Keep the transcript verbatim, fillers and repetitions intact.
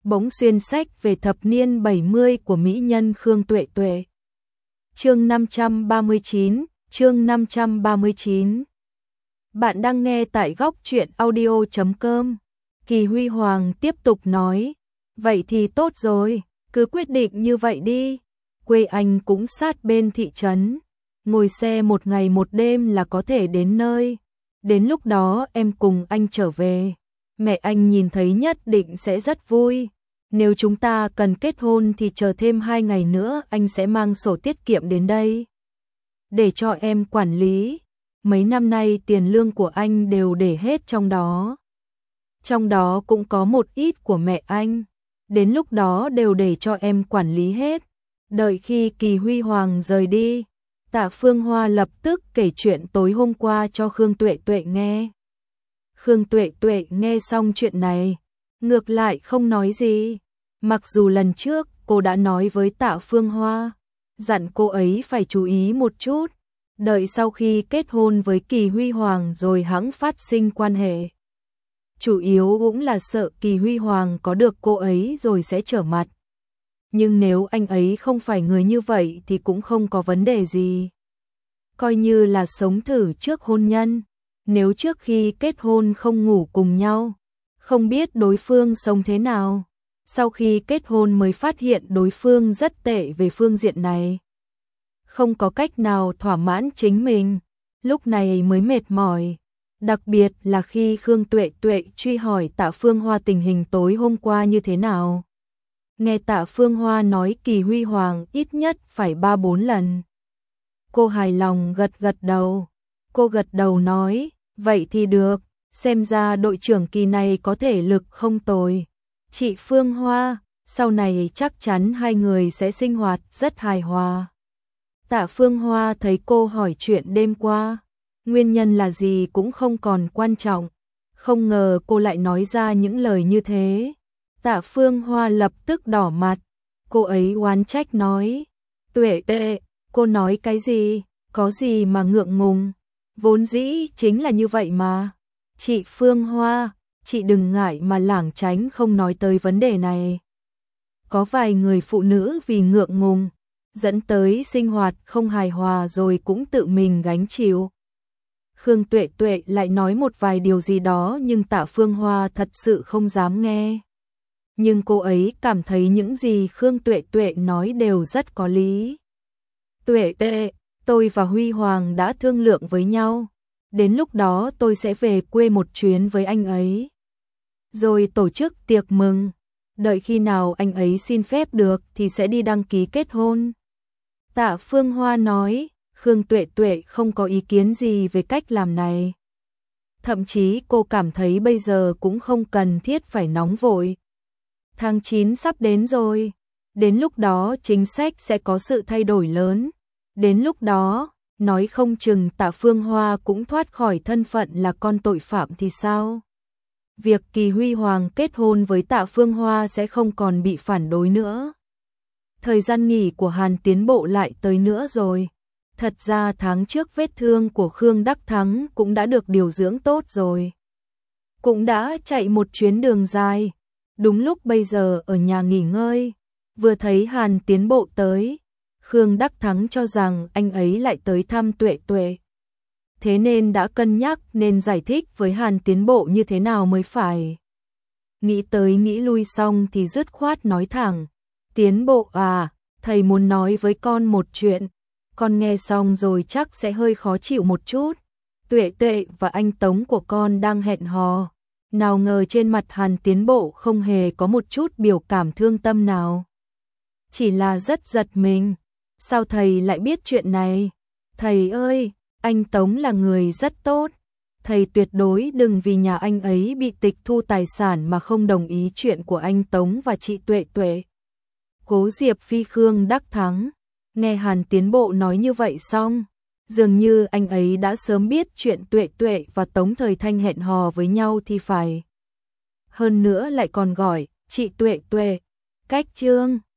bỗng xuyên sách về thập niên bảy mươi của mỹ nhân Khương Tuệ Tuệ. Chương năm trăm ba mươi chín, chương năm trăm ba mươi chín. Bạn đang nghe tại góc truyện audio chấm com. Kỳ Huy Hoàng tiếp tục nói, vậy thì tốt rồi, cứ quyết định như vậy đi. Quê anh cũng sát bên thị trấn, ngồi xe một ngày một đêm là có thể đến nơi. Đến lúc đó em cùng anh trở về, mẹ anh nhìn thấy nhất định sẽ rất vui. Nếu chúng ta cần kết hôn thì chờ thêm hai ngày nữa anh sẽ mang sổ tiết kiệm đến đây, để cho em quản lý. Mấy năm nay tiền lương của anh đều để hết trong đó. Trong đó cũng có một ít của mẹ anh. Đến lúc đó đều để cho em quản lý hết. Đợi khi Kỳ Huy Hoàng rời đi, Tạ Phương Hoa lập tức kể chuyện tối hôm qua cho Khương Tuệ Tuệ nghe. Khương Tuệ Tuệ nghe xong chuyện này, ngược lại không nói gì. Mặc dù lần trước cô đã nói với Tạ Phương Hoa, dặn cô ấy phải chú ý một chút, đợi sau khi kết hôn với Kỳ Huy Hoàng rồi hẵng phát sinh quan hệ. Chủ yếu cũng là sợ Kỳ Huy Hoàng có được cô ấy rồi sẽ trở mặt. Nhưng nếu anh ấy không phải người như vậy thì cũng không có vấn đề gì. Coi như là sống thử trước hôn nhân. Nếu trước khi kết hôn không ngủ cùng nhau, không biết đối phương sống thế nào, sau khi kết hôn mới phát hiện đối phương rất tệ về phương diện này, không có cách nào thỏa mãn chính mình, lúc này mới mệt mỏi. Đặc biệt là khi Khương Tuệ Tuệ truy hỏi Tạ Phương Hoa tình hình tối hôm qua như thế nào. Nghe Tạ Phương Hoa nói Kỳ Huy Hoàng ít nhất phải ba bốn lần. Cô hài lòng gật gật đầu. Cô gật đầu nói, vậy thì được, xem ra đội trưởng Kỳ này có thể lực không tồi. Chị Phương Hoa, sau này chắc chắn hai người sẽ sinh hoạt rất hài hòa. Tạ Phương Hoa thấy cô hỏi chuyện đêm qua, nguyên nhân là gì cũng không còn quan trọng. Không ngờ cô lại nói ra những lời như thế. Tạ Phương Hoa lập tức đỏ mặt. Cô ấy oán trách nói, Tuệ Tuệ, cô nói cái gì, có gì mà ngượng ngùng. Vốn dĩ chính là như vậy mà. Chị Phương Hoa, chị đừng ngại mà lảng tránh không nói tới vấn đề này. Có vài người phụ nữ vì ngượng ngùng, dẫn tới sinh hoạt không hài hòa rồi cũng tự mình gánh chịu. Khương Tuệ Tuệ lại nói một vài điều gì đó nhưng Tạ Phương Hoa thật sự không dám nghe. Nhưng cô ấy cảm thấy những gì Khương Tuệ Tuệ nói đều rất có lý. Tuệ Tuệ, tôi và Huy Hoàng đã thương lượng với nhau. Đến lúc đó tôi sẽ về quê một chuyến với anh ấy, rồi tổ chức tiệc mừng. Đợi khi nào anh ấy xin phép được thì sẽ đi đăng ký kết hôn. Tạ Phương Hoa nói, Khương Tuệ Tuệ không có ý kiến gì về cách làm này. Thậm chí cô cảm thấy bây giờ cũng không cần thiết phải nóng vội. Tháng chín sắp đến rồi, đến lúc đó chính sách sẽ có sự thay đổi lớn. Đến lúc đó, nói không chừng Tạ Phương Hoa cũng thoát khỏi thân phận là con tội phạm thì sao? Việc Kỳ Huy Hoàng kết hôn với Tạ Phương Hoa sẽ không còn bị phản đối nữa. Thời gian nghỉ của Hàn Tiến Bộ lại tới nữa rồi. Thật ra tháng trước vết thương của Khương Đắc Thắng cũng đã được điều dưỡng tốt rồi. Cũng đã chạy một chuyến đường dài. Đúng lúc bây giờ ở nhà nghỉ ngơi, vừa thấy Hàn Tiến Bộ tới, Khương Đắc Thắng cho rằng anh ấy lại tới thăm Tuệ Tuệ. Thế nên đã cân nhắc nên giải thích với Hàn Tiến Bộ như thế nào mới phải. Nghĩ tới nghĩ lui xong thì dứt khoát nói thẳng, Tiến Bộ à, thầy muốn nói với con một chuyện. Con nghe xong rồi chắc sẽ hơi khó chịu một chút. Tuệ Tuệ và anh Tống của con đang hẹn hò. Nào ngờ trên mặt Hàn Tiến Bộ không hề có một chút biểu cảm thương tâm nào. Chỉ là rất giật mình. Sao thầy lại biết chuyện này? Thầy ơi, anh Tống là người rất tốt. Thầy tuyệt đối đừng vì nhà anh ấy bị tịch thu tài sản mà không đồng ý chuyện của anh Tống và chị Tuệ Tuệ. Cố Diệp Phi Khương Đắc Thắng. Nghe Hàn Tiến Bộ nói như vậy xong, dường như anh ấy đã sớm biết chuyện Tuệ Tuệ và Tống Thời Thanh hẹn hò với nhau thì phải. Hơn nữa lại còn gọi chị Tuệ Tuệ. Cách chương